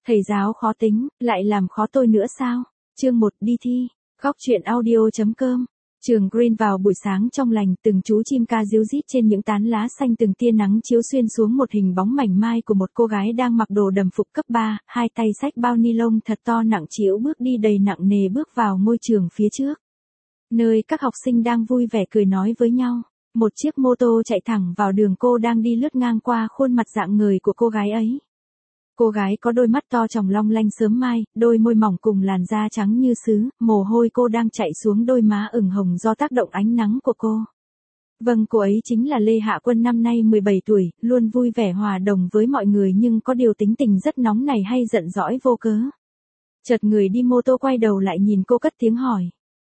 Thầy giáo khó tính, lại làm khó tôi nữa sao? Chương 1 đi thi. Góc truyện audio.com. Trường Green vào buổi sáng trong lành, từng chú chim ca ríu rít trên những tán lá xanh, từng tia nắng chiếu xuyên xuống một hình bóng mảnh mai của một cô gái đang mặc đồ đầm phục cấp 3, hai tay xách bao ni lông thật to nặng trĩu bước đi đầy nặng nề bước vào ngôi trường phía trước. Nơi các học sinh đang vui vẻ cười nói với nhau. Một chiếc mô tô chạy thẳng vào đường cô đang đi lướt ngang qua khuôn mặt rạng ngời của cô gái ấy. Cô gái có đôi mắt to tròng long lanh sớm mai, đôi môi mỏng cùng làn da trắng như sứ, mồ hôi cô đang chảy xuống đôi má ửng hồng do tác động ánh nắng của cô. Vâng, cô ấy chính là Lê Hạ Quân, năm nay 17 tuổi, luôn vui vẻ hòa đồng với mọi người nhưng có điều tính tình rất nóng nảy hay giận dỗi vô cớ. Chợt người đi mô tô quay đầu lại nhìn cô cất tiếng hỏi.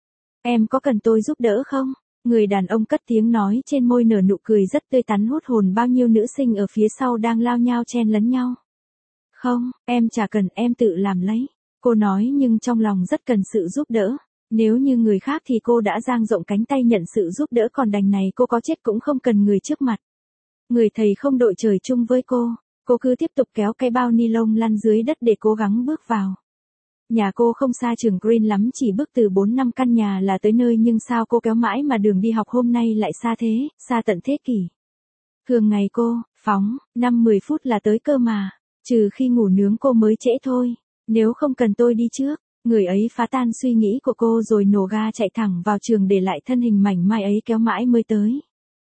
Em có cần tôi giúp đỡ không? Người đàn ông cất tiếng nói, trên môi nở nụ cười rất tươi tắn hút hồn bao nhiêu nữ sinh ở phía sau đang lao nhao chen lấn nhau. Không, em chả cần, em tự làm lấy. Cô nói nhưng trong lòng rất cần sự giúp đỡ. Nếu như người khác thì cô đã dang rộng cánh tay nhận sự giúp đỡ, còn đành này cô có chết cũng không cần người trước mặt. Người thầy không đội trời chung với cô cứ tiếp tục kéo cái bao ni lông lăn dưới đất để cố gắng bước vào. Nhà cô không xa trường Green lắm, chỉ bước từ 4-5 căn nhà là tới nơi, nhưng sao cô kéo mãi mà đường đi học hôm nay lại xa thế, xa tận thế kỷ. Thường ngày cô, phóng, 5-10 phút là tới cơ mà. Trừ khi ngủ nướng cô mới trễ thôi. Nếu không cần tôi đi trước. Người ấy phá tan suy nghĩ của cô rồi nổ ga chạy thẳng vào trường, để lại thân hình mảnh mai ấy kéo mãi mới tới.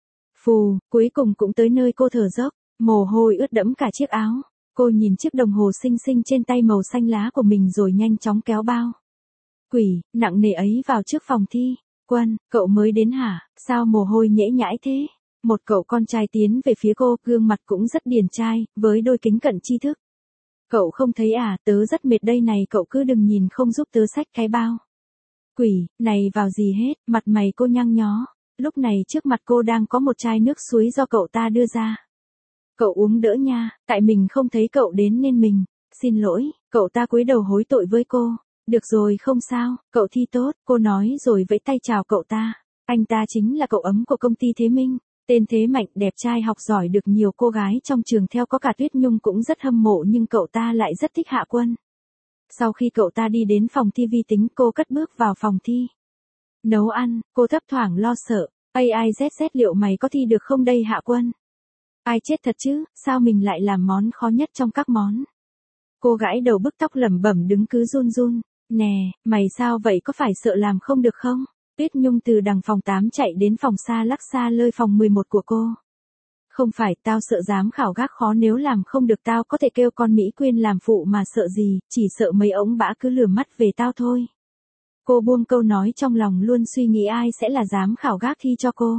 Phù, cuối cùng cũng tới nơi. Cô thở dốc, mồ hôi ướt đẫm cả chiếc áo. Cô nhìn chiếc đồng hồ xinh xinh trên tay màu xanh lá của mình rồi nhanh chóng kéo bao quỷ nặng nề ấy vào trước phòng thi. Quân, cậu mới đến hả? Sao mồ hôi nhễ nhãi thế? Một cậu con trai tiến về phía cô, gương mặt cũng rất điển trai, với đôi kính cận tri thức. Cậu không thấy à, tớ rất mệt đây này, cậu cứ đừng nhìn không giúp tớ xách cái bao quỷ này vào gì hết. Mặt mày cô nhăn nhó. Lúc này trước mặt cô đang có một chai nước suối do cậu ta đưa ra. Cậu uống đỡ nha, tại mình không thấy cậu đến nên mình xin lỗi. Cậu ta cúi đầu hối tội với cô. Được rồi, không sao, cậu thi tốt, cô nói rồi vẫy tay chào cậu ta. Anh ta chính là cậu ấm của công ty Thế Minh. Tên Thế Mạnh, đẹp trai học giỏi, được nhiều cô gái trong trường theo, có cả Tuyết Nhung cũng rất hâm mộ, nhưng cậu ta lại rất thích Hạ Quân. Sau khi cậu ta đi đến phòng thi vi tính, cô cất bước vào phòng thi. Nấu ăn, cô thấp thoảng lo sợ. AIZZ, liệu mày có thi được không đây Hạ Quân? Ai chết thật chứ, sao mình lại làm món khó nhất trong các món? Cô gãi đầu bức tóc lẩm bẩm đứng cứ run run. Nè, mày sao vậy, có phải sợ làm không được không? Tuyết Nhung từ đằng phòng 8 chạy đến phòng xa lắc xa lơi phòng 11 của cô. Không phải, tao sợ giám khảo gác khó, nếu làm không được tao có thể kêu con Mỹ Quyên làm phụ mà, sợ gì, chỉ sợ mấy ống bã cứ lừa mắt về tao thôi. Cô buông câu nói trong lòng, luôn suy nghĩ ai sẽ là giám khảo gác thi cho cô.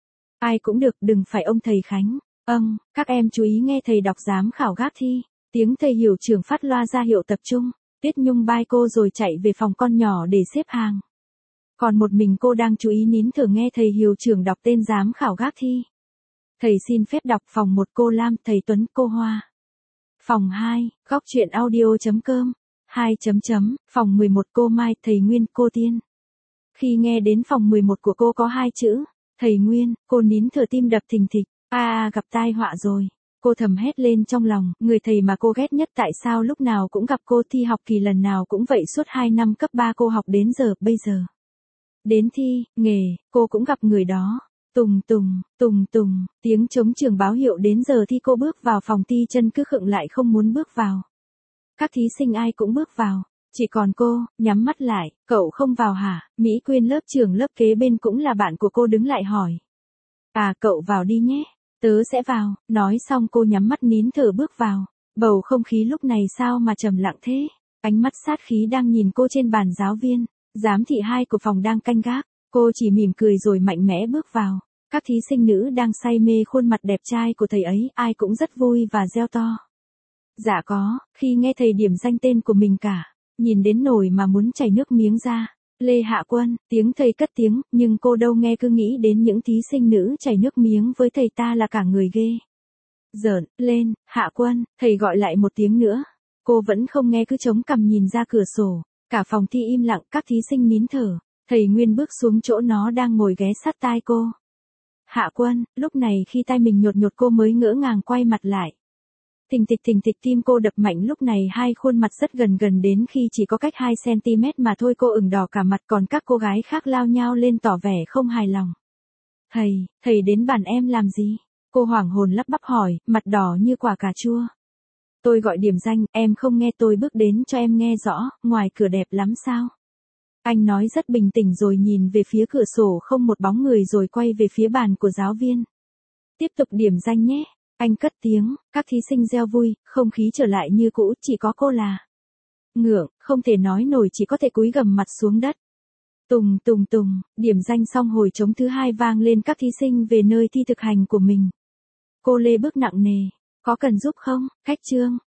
Ai cũng được, đừng phải ông thầy Khánh. Các em chú ý nghe thầy đọc giám khảo gác thi. Tiếng thầy hiệu trưởng phát loa ra hiệu tập trung. Tuyết Nhung bye cô rồi chạy về phòng con nhỏ để xếp hàng. Còn một mình cô đang chú ý nín thở nghe thầy hiệu trưởng đọc tên giám khảo gác thi. Thầy xin phép đọc phòng 1 cô Lam, thầy Tuấn, cô Hoa. Phòng 2, góc truyện audio.com. 2 phòng 11 cô Mai, thầy Nguyên, cô Tiên. Khi nghe đến phòng 11 của cô có 2 chữ, thầy Nguyên, cô nín thở, tim đập thình thịch. Gặp tai họa rồi. Cô thầm hét lên trong lòng, người thầy mà cô ghét nhất tại sao lúc nào cũng gặp cô, thi học kỳ lần nào cũng vậy, suốt 2 năm cấp 3 cô học đến giờ, bây giờ. Đến thi, nghề, cô cũng gặp người đó. Tùng tùng, tiếng trống trường báo hiệu đến giờ thi, cô bước vào phòng thi chân cứ khựng lại không muốn bước vào. Các thí sinh ai cũng bước vào. Chỉ còn cô, nhắm mắt lại, cậu không vào hả? Mỹ Quyên lớp trưởng lớp kế bên cũng là bạn của cô đứng lại hỏi. Cậu vào đi nhé. Tớ sẽ vào. Nói xong cô nhắm mắt nín thở bước vào. Bầu không khí lúc này sao mà trầm lặng thế? Ánh mắt sát khí đang nhìn cô trên bàn giáo viên. Giám thị 2 của phòng đang canh gác. Cô chỉ mỉm cười rồi mạnh mẽ bước vào. Các thí sinh nữ đang say mê khuôn mặt đẹp trai của thầy ấy, ai cũng rất vui và reo to. Dạ có, khi nghe thầy điểm danh tên của mình cả. Nhìn đến nổi mà muốn chảy nước miếng ra. Lê Hạ Quân, tiếng thầy cất tiếng, nhưng cô đâu nghe, cứ nghĩ đến những thí sinh nữ chảy nước miếng với thầy ta là cả người ghê. Giỡn, lên, Hạ Quân, thầy gọi lại một tiếng nữa. Cô vẫn không nghe, cứ chống cằm nhìn ra cửa sổ. Cả phòng thi im lặng, các thí sinh nín thở. Thầy Nguyên bước xuống chỗ nó đang ngồi ghé sát tai cô. Hạ Quân, lúc này khi tai mình nhột nhột cô mới ngỡ ngàng quay mặt lại. Thình thịch tim cô đập mạnh lúc này hai khuôn mặt rất gần đến khi chỉ có cách 2 cm mà thôi cô ửng đỏ cả mặt còn các cô gái khác lao nhao lên tỏ vẻ không hài lòng. Thầy đến bàn em làm gì? Cô hoảng hồn lắp bắp hỏi, mặt đỏ như quả cà chua. Tôi gọi điểm danh, em không nghe tôi bước đến cho em nghe rõ, ngoài cửa đẹp lắm sao? Anh nói rất bình tĩnh rồi nhìn về phía cửa sổ không một bóng người rồi quay về phía bàn của giáo viên. Tiếp tục điểm danh nhé. Anh cất tiếng, các thí sinh reo vui, không khí trở lại như cũ, chỉ có cô là ngượng, không thể nói nổi chỉ có thể cúi gằm mặt xuống đất. Tùng, điểm danh xong hồi trống thứ hai vang lên các thí sinh về nơi thi thực hành của mình. Cô lê bước nặng nề, có cần giúp không, Khách Trương,